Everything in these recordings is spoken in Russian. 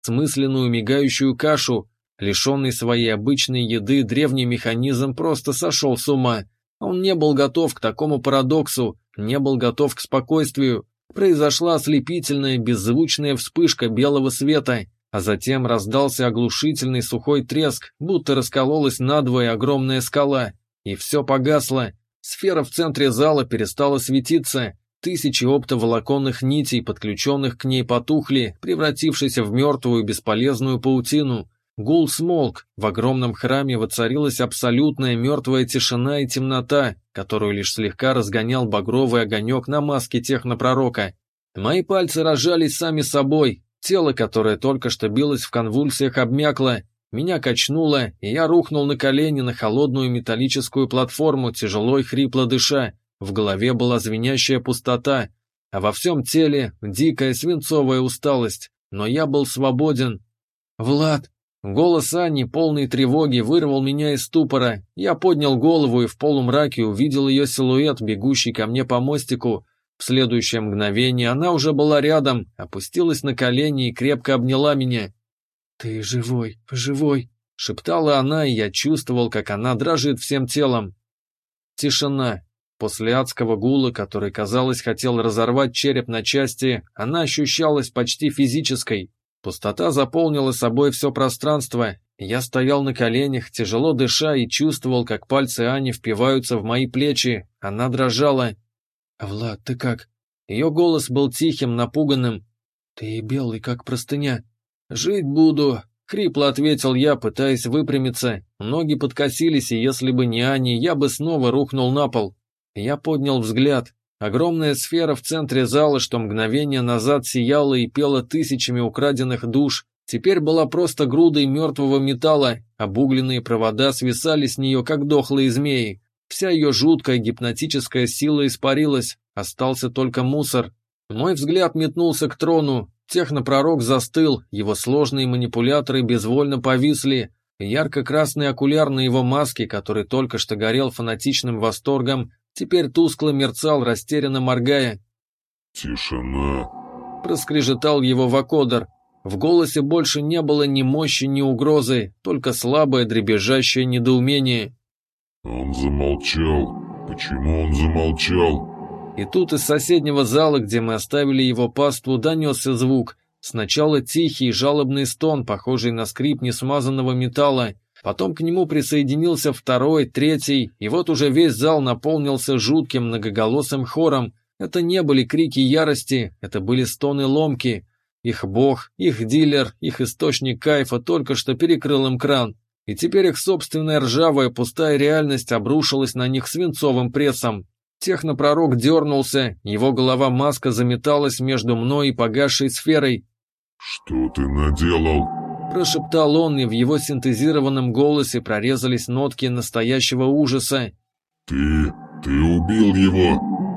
бессмысленную мигающую кашу. Лишенный своей обычной еды, древний механизм просто сошел с ума. Он не был готов к такому парадоксу, не был готов к спокойствию. Произошла ослепительная беззвучная вспышка белого света, а затем раздался оглушительный сухой треск, будто раскололась надвое огромная скала, и все погасло. Сфера в центре зала перестала светиться, тысячи оптоволоконных нитей, подключенных к ней, потухли, превратившись в мертвую бесполезную паутину. Гул смолк, в огромном храме воцарилась абсолютная мертвая тишина и темнота, которую лишь слегка разгонял багровый огонек на маске технопророка. Мои пальцы разжались сами собой, тело, которое только что билось в конвульсиях, обмякло, меня качнуло, и я рухнул на колени на холодную металлическую платформу, тяжело и хрипло дыша. В голове была звенящая пустота, а во всем теле дикая свинцовая усталость, но я был свободен. «Влад!» Голос Ани, полный тревоги, вырвал меня из ступора. Я поднял голову и в полумраке увидел ее силуэт, бегущий ко мне по мостику. В следующее мгновение она уже была рядом, опустилась на колени и крепко обняла меня. «Ты живой, живой!» — шептала она, и я чувствовал, как она дрожит всем телом. Тишина. После адского гула, который, казалось, хотел разорвать череп на части, она ощущалась почти физической. Пустота заполнила собой все пространство. Я стоял на коленях, тяжело дыша, и чувствовал, как пальцы Ани впиваются в мои плечи. Она дрожала. «Влад, ты как?» Ее голос был тихим, напуганным. «Ты белый, как простыня». «Жить буду», — хрипло ответил я, пытаясь выпрямиться. Ноги подкосились, и если бы не Ани, я бы снова рухнул на пол. Я поднял взгляд. Огромная сфера в центре зала, что мгновение назад сияла и пела тысячами украденных душ, теперь была просто грудой мертвого металла, обугленные провода свисали с нее, как дохлые змеи. Вся ее жуткая гипнотическая сила испарилась, остался только мусор. Мой взгляд метнулся к трону, технопророк застыл, его сложные манипуляторы безвольно повисли, ярко-красный окуляр на его маске, который только что горел фанатичным восторгом, теперь тускло мерцал, растерянно моргая. «Тишина», — проскрежетал его вокодер. В голосе больше не было ни мощи, ни угрозы, только слабое дребезжащее недоумение. «Он замолчал. Почему он замолчал?» И тут из соседнего зала, где мы оставили его паству, донесся звук. Сначала тихий жалобный стон, похожий на скрип несмазанного металла. Потом к нему присоединился второй, третий, и вот уже весь зал наполнился жутким многоголосым хором. Это не были крики ярости, это были стоны ломки. Их бог, их дилер, их источник кайфа только что перекрыл им кран. И теперь их собственная ржавая пустая реальность обрушилась на них свинцовым прессом. Технопророк дернулся, его голова-маска заметалась между мной и погасшей сферой. «Что ты наделал?» Прошептал он, и в его синтезированном голосе прорезались нотки настоящего ужаса. Ты убил его!»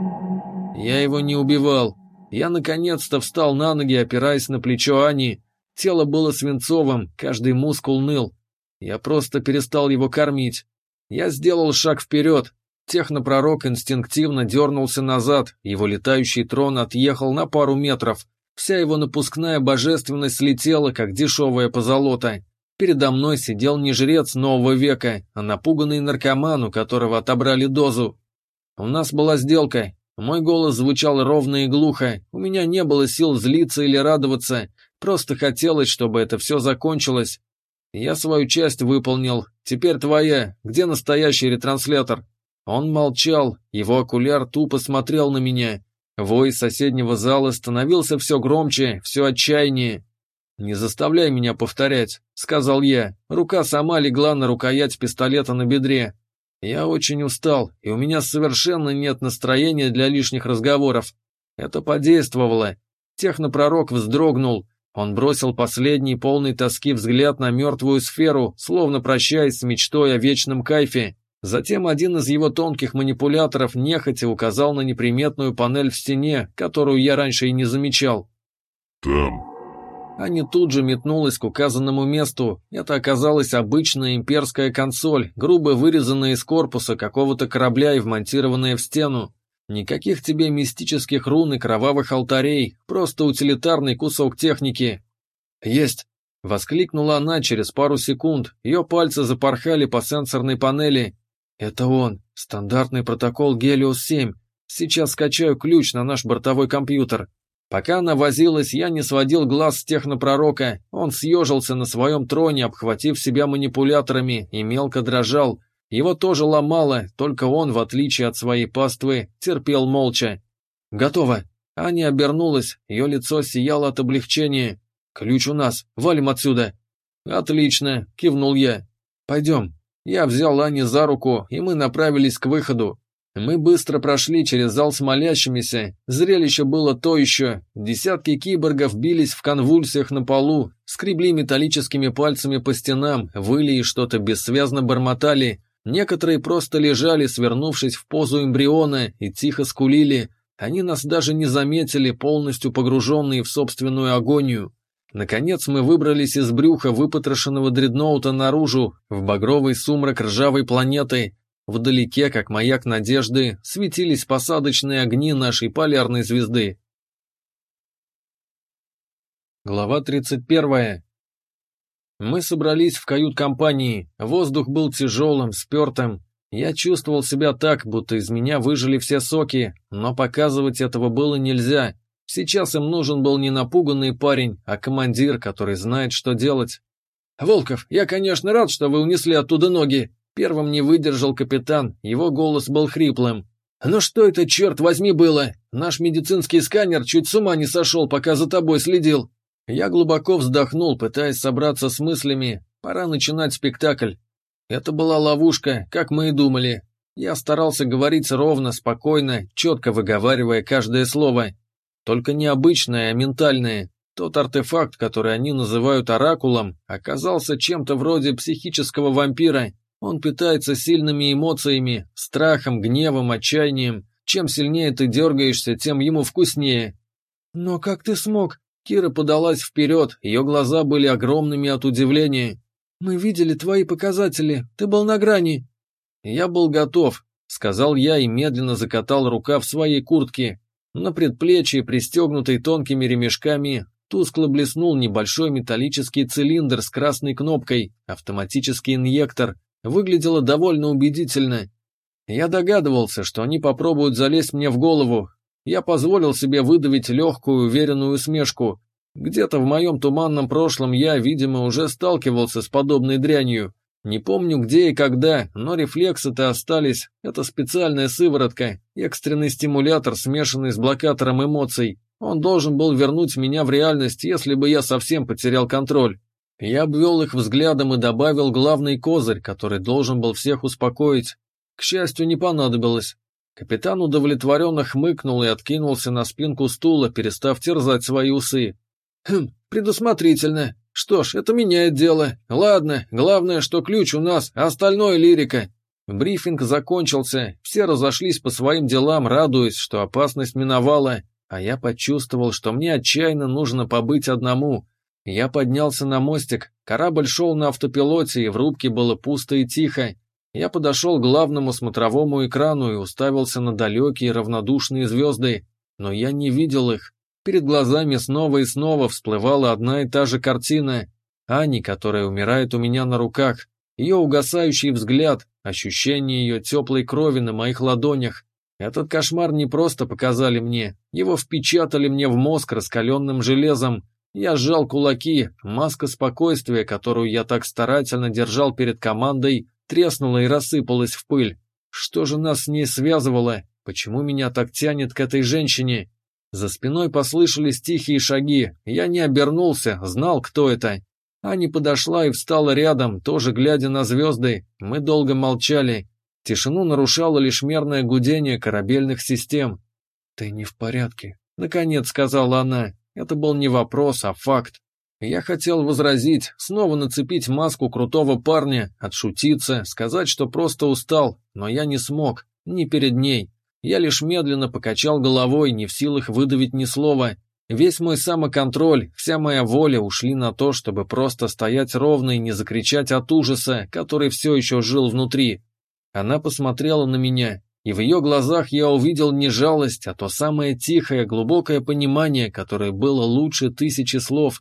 Я его не убивал. Я наконец-то встал на ноги, опираясь на плечо Ани. Тело было свинцовым, каждый мускул ныл. Я просто перестал его кормить. Я сделал шаг вперед. Технопророк инстинктивно дернулся назад, его летающий трон отъехал на пару метров. Вся его напускная божественность слетела, как дешевая позолота. Передо мной сидел не жрец нового века, а напуганный наркоман, у которого отобрали дозу. У нас была сделка. Мой голос звучал ровно и глухо. У меня не было сил злиться или радоваться. Просто хотелось, чтобы это все закончилось. Я свою часть выполнил. Теперь твоя. Где настоящий ретранслятор? Он молчал. Его окуляр тупо смотрел на меня. Вой соседнего зала становился все громче, все отчаяннее. «Не заставляй меня повторять», — сказал я. Рука сама легла на рукоять пистолета на бедре. Я очень устал, и у меня совершенно нет настроения для лишних разговоров. Это подействовало. Технопророк вздрогнул. Он бросил последний полный тоски взгляд на мертвую сферу, словно прощаясь с мечтой о вечном кайфе. Затем один из его тонких манипуляторов нехотя указал на неприметную панель в стене, которую я раньше и не замечал. «Там». Аня тут же метнулась к указанному месту. Это оказалась обычная имперская консоль, грубо вырезанная из корпуса какого-то корабля и вмонтированная в стену. Никаких тебе мистических рун и кровавых алтарей, просто утилитарный кусок техники. «Есть!» Воскликнула она через пару секунд, ее пальцы запорхали по сенсорной панели. «Это он, стандартный протокол Гелиос-7. Сейчас скачаю ключ на наш бортовой компьютер». Пока она возилась, я не сводил глаз с технопророка. Он съежился на своем троне, обхватив себя манипуляторами, и мелко дрожал. Его тоже ломало, только он, в отличие от своей паствы, терпел молча. «Готово». Аня обернулась, ее лицо сияло от облегчения. «Ключ у нас, валим отсюда». «Отлично», — кивнул я. «Пойдем». Я взял Аню за руку, и мы направились к выходу. Мы быстро прошли через зал с молящимися. Зрелище было то еще. Десятки киборгов бились в конвульсиях на полу, скребли металлическими пальцами по стенам, выли и что-то бессвязно бормотали. Некоторые просто лежали, свернувшись в позу эмбриона, и тихо скулили. Они нас даже не заметили, полностью погруженные в собственную агонию. Наконец мы выбрались из брюха выпотрошенного дредноута наружу, в багровый сумрак ржавой планеты. Вдалеке, как маяк надежды, светились посадочные огни нашей полярной звезды. Глава 31. Мы собрались в кают-компании. Воздух был тяжелым, спертым. Я чувствовал себя так, будто из меня выжили все соки, но показывать этого было нельзя. Сейчас им нужен был не напуганный парень, а командир, который знает, что делать. «Волков, я, конечно, рад, что вы унесли оттуда ноги». Первым не выдержал капитан, его голос был хриплым. «Но что это, черт возьми, было? Наш медицинский сканер чуть с ума не сошел, пока за тобой следил». Я глубоко вздохнул, пытаясь собраться с мыслями. Пора начинать спектакль. Это была ловушка, как мы и думали. Я старался говорить ровно, спокойно, четко выговаривая каждое слово. Только не обычное, а ментальное. Тот артефакт, который они называют оракулом, оказался чем-то вроде психического вампира. Он питается сильными эмоциями, страхом, гневом, отчаянием. Чем сильнее ты дергаешься, тем ему вкуснее. «Но как ты смог?» Кира подалась вперед, ее глаза были огромными от удивления. «Мы видели твои показатели, ты был на грани». «Я был готов», — сказал я и медленно закатал рукав своей куртки. На предплечье, пристегнутой тонкими ремешками, тускло блеснул небольшой металлический цилиндр с красной кнопкой, автоматический инъектор. Выглядело довольно убедительно. Я догадывался, что они попробуют залезть мне в голову. Я позволил себе выдавить легкую, уверенную усмешку. Где-то в моем туманном прошлом я, видимо, уже сталкивался с подобной дрянью. Не помню где и когда, но рефлексы-то остались. Это специальная сыворотка, экстренный стимулятор, смешанный с блокатором эмоций. Он должен был вернуть меня в реальность, если бы я совсем потерял контроль. Я обвел их взглядом и добавил главный козырь, который должен был всех успокоить. К счастью, не понадобилось. Капитан удовлетворенно хмыкнул и откинулся на спинку стула, перестав терзать свои усы. Предусмотрительно. Что ж, это меняет дело. Ладно, главное, что ключ у нас, а остальное лирика». Брифинг закончился, все разошлись по своим делам, радуясь, что опасность миновала, а я почувствовал, что мне отчаянно нужно побыть одному. Я поднялся на мостик, корабль шел на автопилоте, и в рубке было пусто и тихо. Я подошел к главному смотровому экрану и уставился на далекие равнодушные звезды, но я не видел их. Перед глазами снова и снова всплывала одна и та же картина. Ани, которая умирает у меня на руках, ее угасающий взгляд, ощущение ее теплой крови на моих ладонях. Этот кошмар не просто показали мне, его впечатали мне в мозг раскаленным железом. Я сжал кулаки, маска спокойствия, которую я так старательно держал перед командой, треснула и рассыпалась в пыль. Что же нас с ней связывало? Почему меня так тянет к этой женщине? За спиной послышались тихие шаги. Я не обернулся, знал, кто это. Аня подошла и встала рядом, тоже глядя на звезды. Мы долго молчали. Тишину нарушало лишь мерное гудение корабельных систем. «Ты не в порядке», — наконец сказала она. Это был не вопрос, а факт. Я хотел возразить, снова нацепить маску крутого парня, отшутиться, сказать, что просто устал, но я не смог, ни перед ней. Я лишь медленно покачал головой, не в силах выдавить ни слова. Весь мой самоконтроль, вся моя воля ушли на то, чтобы просто стоять ровно и не закричать от ужаса, который все еще жил внутри. Она посмотрела на меня, и в ее глазах я увидел не жалость, а то самое тихое, глубокое понимание, которое было лучше 1000 слов.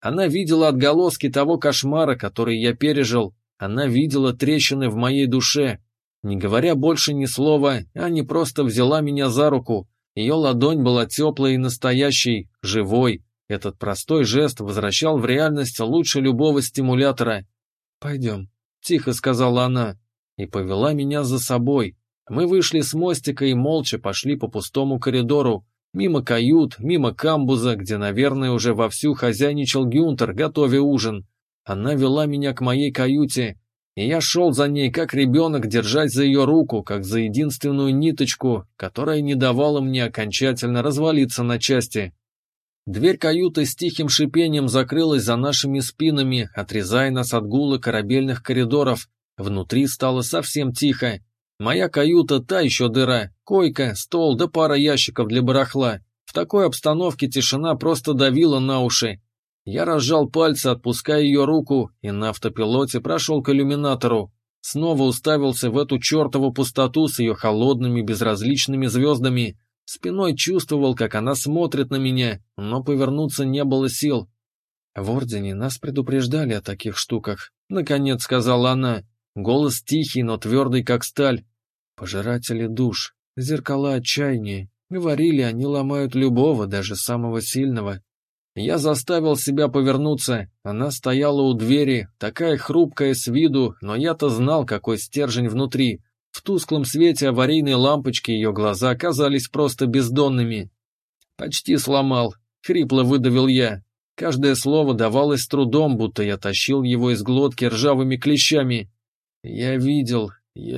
Она видела отголоски того кошмара, который я пережил. Она видела трещины в моей душе. Не говоря больше ни слова, Аня просто взяла меня за руку. Ее ладонь была теплой и настоящей, живой. Этот простой жест возвращал в реальность лучше любого стимулятора. «Пойдем», — тихо сказала она, и повела меня за собой. Мы вышли с мостика и молча пошли по пустому коридору, мимо кают, мимо камбуза, где, наверное, уже вовсю хозяйничал Гюнтер, готовя ужин. Она вела меня к моей каюте, и я шел за ней, как ребенок, держась за ее руку, как за единственную ниточку, которая не давала мне окончательно развалиться на части. Дверь каюты с тихим шипением закрылась за нашими спинами, отрезая нас от гула корабельных коридоров. Внутри стало совсем тихо. Моя каюта та еще дыра, койка, стол да пара ящиков для барахла. В такой обстановке тишина просто давила на уши. Я разжал пальцы, отпуская ее руку, и на автопилоте прошел к иллюминатору. Снова уставился в эту чертову пустоту с ее холодными безразличными звездами. Спиной чувствовал, как она смотрит на меня, но повернуться не было сил. «В Ордене нас предупреждали о таких штуках», — наконец сказала она. Голос тихий, но твердый, как сталь. «Пожиратели душ, зеркала отчаяния. Говорили, они ломают любого, даже самого сильного». Я заставил себя повернуться. Она стояла у двери, такая хрупкая с виду, но я-то знал, какой стержень внутри. В тусклом свете аварийной лампочки ее глаза казались просто бездонными. «Почти сломал», — хрипло выдавил я. Каждое слово давалось с трудом, будто я тащил его из глотки ржавыми клещами. «Я видел,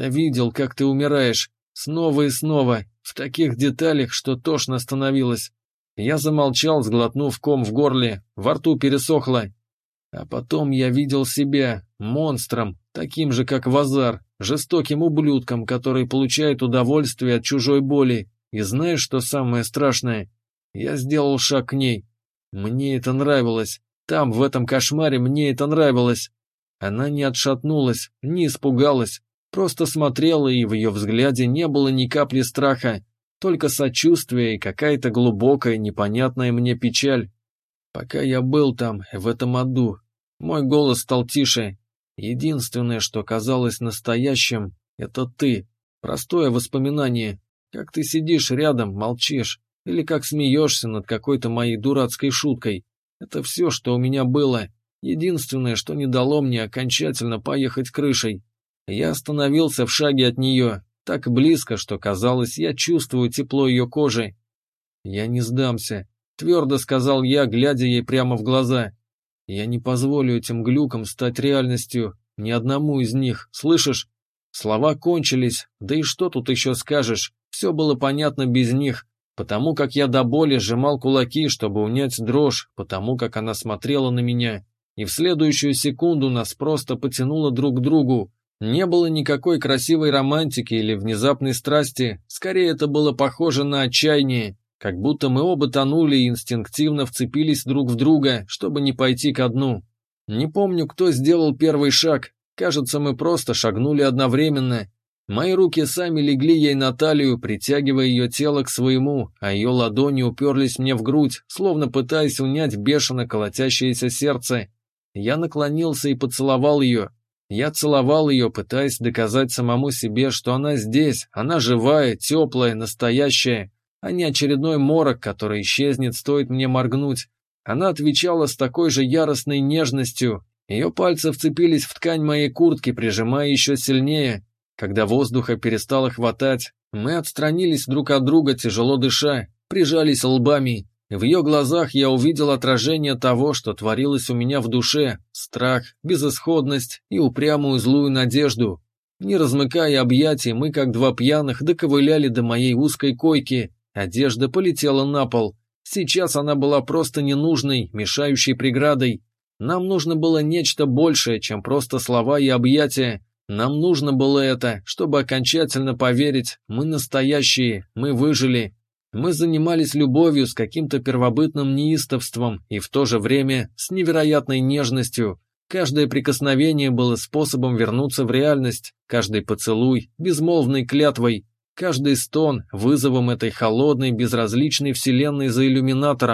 как ты умираешь. Снова и снова, в таких деталях, что тошно становилось». Я замолчал, сглотнув ком в горле, во рту пересохло. А потом я видел себя монстром, таким же, как Вазар, жестоким ублюдком, который получает удовольствие от чужой боли. И знаешь, что самое страшное? Я сделал шаг к ней. Мне это нравилось. Там, в этом кошмаре, мне это нравилось. Она не отшатнулась, не испугалась, просто смотрела, и в ее взгляде не было ни капли страха. Только сочувствие и какая-то глубокая, непонятная мне печаль. Пока я был там, в этом аду, мой голос стал тише. Единственное, что казалось настоящим, это ты. Простое воспоминание. Как ты сидишь рядом, молчишь. Или как смеешься над какой-то моей дурацкой шуткой. Это все, что у меня было. Единственное, что не дало мне окончательно поехать крышей. Я остановился в шаге от нее. Так близко, что казалось, я чувствую тепло ее кожи. «Я не сдамся», — твердо сказал я, глядя ей прямо в глаза. «Я не позволю этим глюкам стать реальностью, ни одному из них, слышишь?» Слова кончились, да и что тут еще скажешь, все было понятно без них, потому как я до боли сжимал кулаки, чтобы унять дрожь, потому как она смотрела на меня, и в следующую секунду нас просто потянуло друг к другу. Не было никакой красивой романтики или внезапной страсти, скорее это было похоже на отчаяние, как будто мы оба тонули и инстинктивно вцепились друг в друга, чтобы не пойти ко дну. Не помню, кто сделал первый шаг, кажется, мы просто шагнули одновременно. Мои руки сами легли ей на талию, притягивая ее тело к своему, а ее ладони уперлись мне в грудь, словно пытаясь унять бешено колотящееся сердце. Я наклонился и поцеловал ее. Я целовал ее, пытаясь доказать самому себе, что она здесь, она живая, теплая, настоящая, а не очередной морок, который исчезнет, стоит мне моргнуть. Она отвечала с такой же яростной нежностью. Ее пальцы вцепились в ткань моей куртки, прижимая еще сильнее. Когда воздуха перестало хватать, мы отстранились друг от друга, тяжело дыша, прижались лбами. В ее глазах я увидел отражение того, что творилось у меня в душе, страх, безысходность и упрямую злую надежду. Не размыкая объятий, мы, как два пьяных, доковыляли до моей узкой койки. Одежда полетела на пол. Сейчас она была просто ненужной, мешающей преградой. Нам нужно было нечто большее, чем просто слова и объятия. Нам нужно было это, чтобы окончательно поверить, мы настоящие, мы выжили. Мы занимались любовью с каким-то первобытным неистовством и в то же время с невероятной нежностью. Каждое прикосновение было способом вернуться в реальность, каждый поцелуй – безмолвной клятвой, каждый стон – вызовом этой холодной, безразличной вселенной за иллюминатором.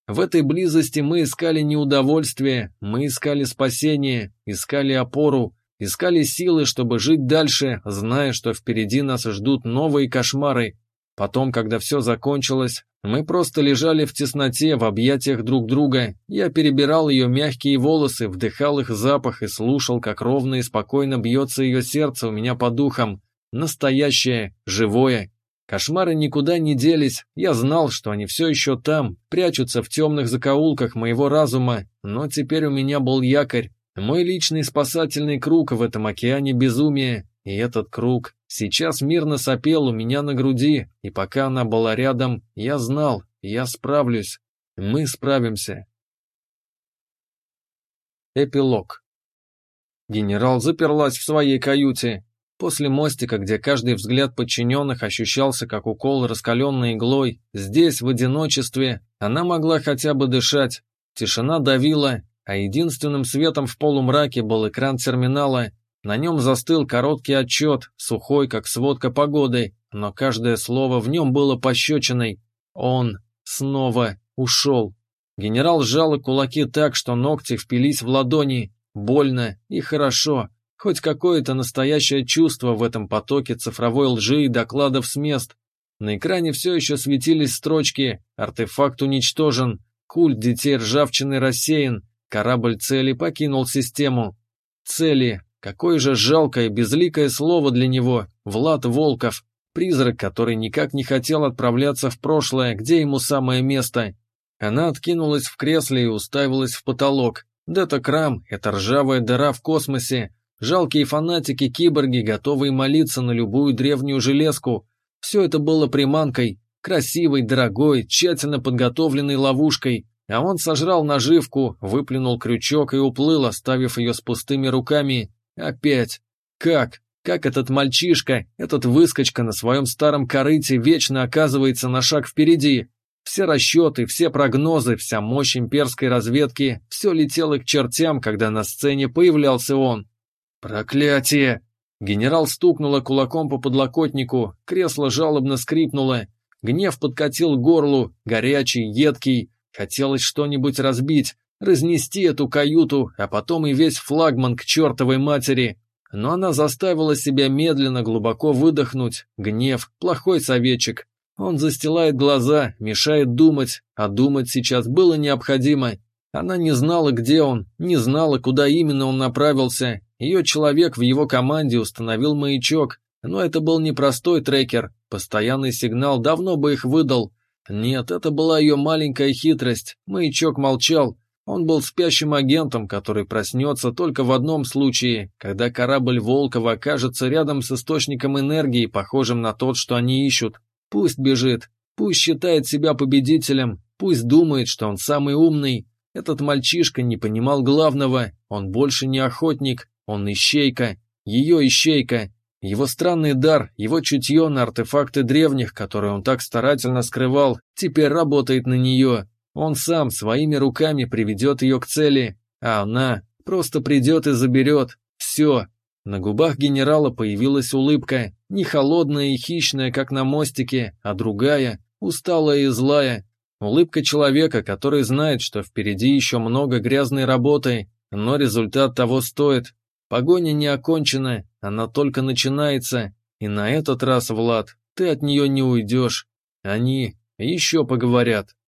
В этой близости мы искали не удовольствие, мы искали спасение, искали опору, искали силы, чтобы жить дальше, зная, что впереди нас ждут новые кошмары. Потом, когда все закончилось, мы просто лежали в тесноте, в объятиях друг друга. Я перебирал ее мягкие волосы, вдыхал их запах и слушал, как ровно и спокойно бьется ее сердце у меня по духам. Настоящее, живое. Кошмары никуда не делись, я знал, что они все еще там, прячутся в темных закоулках моего разума, но теперь у меня был якорь, мой личный спасательный круг в этом океане безумия, и этот круг сейчас мирно сопел у меня на груди, и пока она была рядом, я знал, я справлюсь, мы справимся. Эпилог. Генерал заперлась в своей каюте. После мостика, где каждый взгляд подчиненных ощущался как укол раскаленной иглой, здесь, в одиночестве, она могла хотя бы дышать. Тишина давила, а единственным светом в полумраке был экран терминала. На нем застыл короткий отчет, сухой, как сводка погоды, но каждое слово в нем было пощечиной. Он снова ушел. Генерал сжал кулаки так, что ногти впились в ладони. Больно и хорошо. Хоть какое-то настоящее чувство в этом потоке цифровой лжи и докладов с мест. На экране все еще светились строчки «Артефакт уничтожен», «Культ детей ржавчины рассеян», «Корабль цели покинул систему». Цели. Какое же жалкое, безликое слово для него. Влад Волков. Призрак, который никак не хотел отправляться в прошлое, где ему самое место. Она откинулась в кресле и уставилась в потолок. Дата-крам — это ржавая дыра в космосе. Жалкие фанатики-киборги, готовые молиться на любую древнюю железку. Все это было приманкой, красивой, дорогой, тщательно подготовленной ловушкой. А он сожрал наживку, выплюнул крючок и уплыл, оставив ее с пустыми руками. Опять. Как? Как этот мальчишка, этот выскочка на своем старом корыте вечно оказывается на шаг впереди? Все расчеты, все прогнозы, вся мощь имперской разведки, все летело к чертям, когда на сцене появлялся он. «Проклятие!» Генерал стукнула кулаком по подлокотнику, кресло жалобно скрипнуло. Гнев подкатил к горлу, горячий, едкий. Хотелось что-нибудь разбить, разнести эту каюту, а потом и весь флагман к чертовой матери. Но она заставила себя медленно, глубоко выдохнуть. Гнев – плохой советчик. Он застилает глаза, мешает думать, а думать сейчас было необходимо. Она не знала, где он, не знала, куда именно он направился. Ее человек в его команде установил маячок, но это был не простой трекер, постоянный сигнал давно бы их выдал. Нет, это была ее маленькая хитрость, маячок молчал. Он был спящим агентом, который проснется только в одном случае, когда корабль Волкова окажется рядом с источником энергии, похожим на тот, что они ищут. Пусть бежит, пусть считает себя победителем, пусть думает, что он самый умный. Этот мальчишка не понимал главного, он больше не охотник, он ищейка, ее ищейка. Его странный дар, его чутье на артефакты древних, которые он так старательно скрывал, теперь работает на нее. Он сам своими руками приведет ее к цели, а она просто придет и заберет. Все. На губах генерала появилась улыбка, не холодная и хищная, как на мостике, а другая, усталая и злая. Улыбка человека, который знает, что впереди еще много грязной работы, но результат того стоит. Погоня не окончена, она только начинается, и на этот раз, Влад, ты от нее не уйдешь. Они еще поговорят.